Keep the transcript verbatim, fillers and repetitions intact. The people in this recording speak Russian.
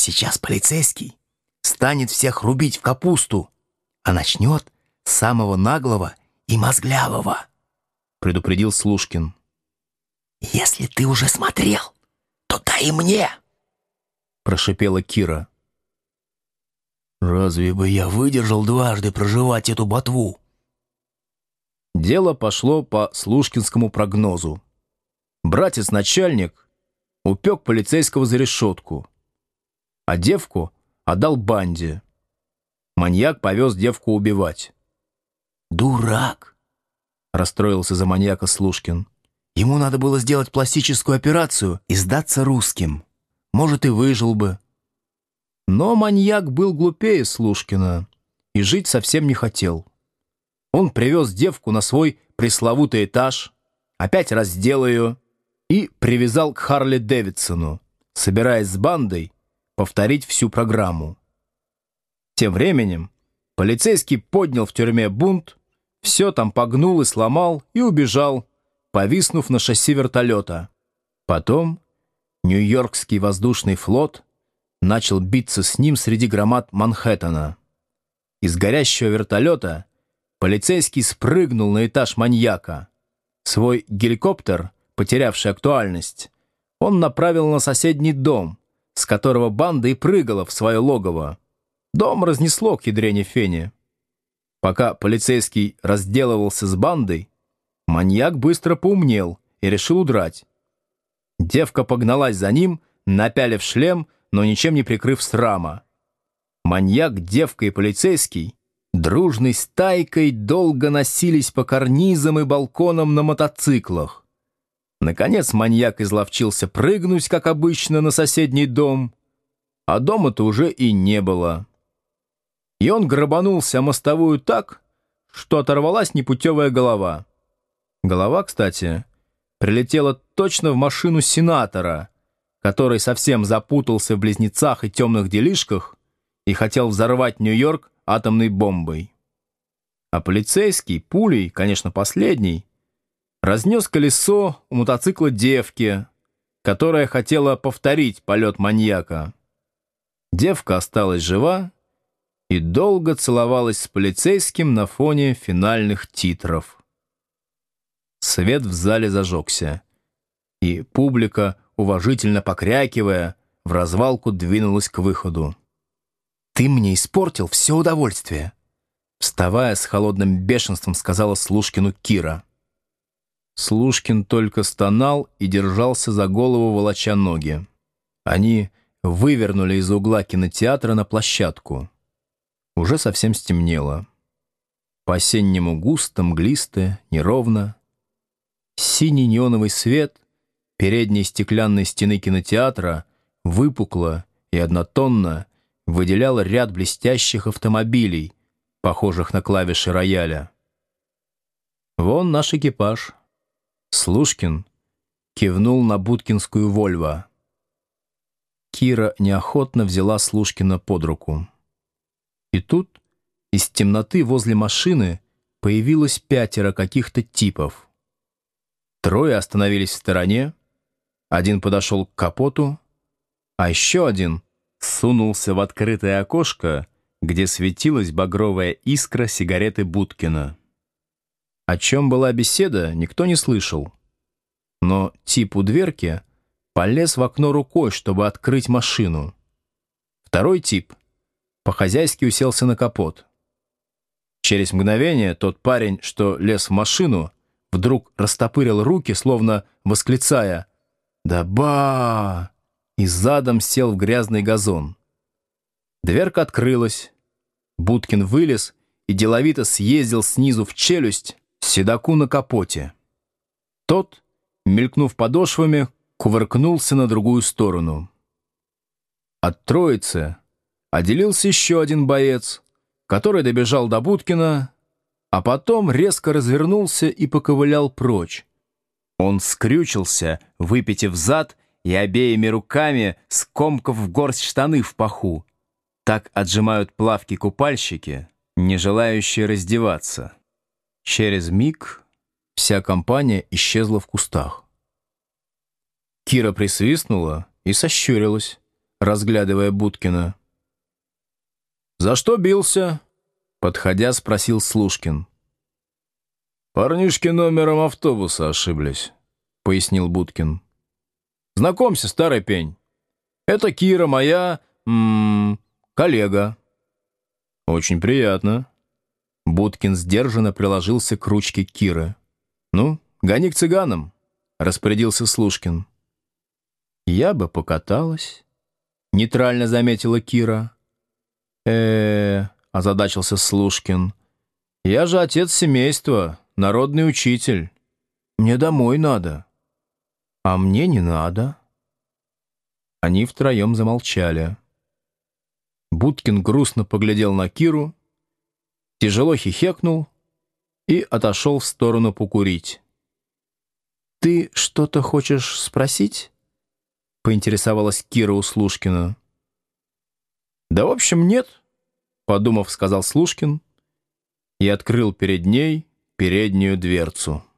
сейчас полицейский станет всех рубить в капусту, а начнет с самого наглого и мозглявого», — предупредил Слушкин. «Если ты уже смотрел, то дай и мне», — прошипела Кира. «Разве бы я выдержал дважды проживать эту ботву?» Дело пошло по слушкинскому прогнозу. Братец-начальник упек полицейского за решетку, а девку отдал банде. Маньяк повез девку убивать. «Дурак!» — расстроился за маньяка Слушкин. «Ему надо было сделать пластическую операцию и сдаться русским. Может, и выжил бы». Но маньяк был глупее Слушкина и жить совсем не хотел. Он привез девку на свой пресловутый этаж, опять раздел ее и привязал к Харли Дэвидсону, собираясь с бандой повторить всю программу. Тем временем полицейский поднял в тюрьме бунт, все там погнул и сломал и убежал, повиснув на шасси вертолета. Потом Нью-Йоркский воздушный флот начал биться с ним среди громад Манхэттена. Из горящего вертолета полицейский спрыгнул на этаж маньяка. Свой геликоптер, потерявший актуальность, он направил на соседний дом, с которого банда и прыгала в свое логово. Дом разнесло к ядрене фени. Пока полицейский разделывался с бандой, маньяк быстро поумнел и решил удрать. Девка погналась за ним, напялив шлем, но ничем не прикрыв срама. Маньяк, девка и полицейский дружной стайкой долго носились по карнизам и балконам на мотоциклах. Наконец маньяк изловчился прыгнуть, как обычно, на соседний дом, а дома-то уже и не было. И он грабанулся о мостовую так, что оторвалась непутевая голова. Голова, кстати, прилетела точно в машину сенатора, который совсем запутался в близнецах и темных делишках и хотел взорвать Нью-Йорк атомной бомбой. А полицейский, пулей, конечно, последний, разнес колесо у мотоцикла девки, которая хотела повторить полет маньяка. Девка осталась жива и долго целовалась с полицейским на фоне финальных титров. Свет в зале зажегся, и публика, уважительно покрякивая, в развалку двинулась к выходу. «Ты мне испортил все удовольствие», — вставая с холодным бешенством, сказала Слушкину Кира. Слушкин только стонал и держался за голову, волоча ноги. Они вывернули из угла кинотеатра на площадку. Уже совсем стемнело. По-осеннему густо, мглисто, неровно. Синий неоновый свет передней стеклянной стены кинотеатра выпукло и однотонно выделял ряд блестящих автомобилей, похожих на клавиши рояля. «Вон наш экипаж». Слушкин кивнул на будкинскую «Вольво». Кира неохотно взяла Слушкина под руку. И тут из темноты возле машины появилось пятеро каких-то типов. Трое остановились в стороне, один подошел к капоту, а еще один сунулся в открытое окошко, где светилась багровая искра сигареты Будкина. О чем была беседа, никто не слышал. Но тип у дверки полез в окно рукой, чтобы открыть машину. Второй тип по-хозяйски уселся на капот. Через мгновение тот парень, что лез в машину, вдруг растопырил руки, словно восклицая «Да ба!» и задом сел в грязный газон. Дверка открылась. Будкин вылез и деловито съездил снизу в челюсть седоку на капоте. Тот, мелькнув подошвами, кувыркнулся на другую сторону. От троицы отделился еще один боец, который добежал до Будкина, а потом резко развернулся и поковылял прочь. Он скрючился, выпитив зад, и обеими руками скомкав в горсть штаны в паху. Так отжимают плавки-купальщики, не желающие раздеваться. Через миг вся компания исчезла в кустах. Кира присвистнула и сощурилась, разглядывая Будкина. «За что бился?» — подходя, спросил Слушкин. «Парнишки номером автобуса ошиблись», — пояснил Будкин. «Знакомься, старый пень. Это Кира, моя... М -м, коллега». «Очень приятно». Будкин сдержанно приложился к ручке Киры. «Ну, гони к цыганам», — распорядился Слушкин. «Я бы покаталась», — нейтрально заметила Кира. э озадачился Слушкин. «Я же отец семейства, народный учитель. Мне домой надо». «А мне не надо». Они втроем замолчали. Будкин грустно поглядел на Киру, тяжело хихекнул и отошел в сторону покурить. «Ты что-то хочешь спросить?» — поинтересовалась Кира у Слушкина. «Да в общем нет», — подумав, сказал Слушкин и открыл перед ней переднюю дверцу.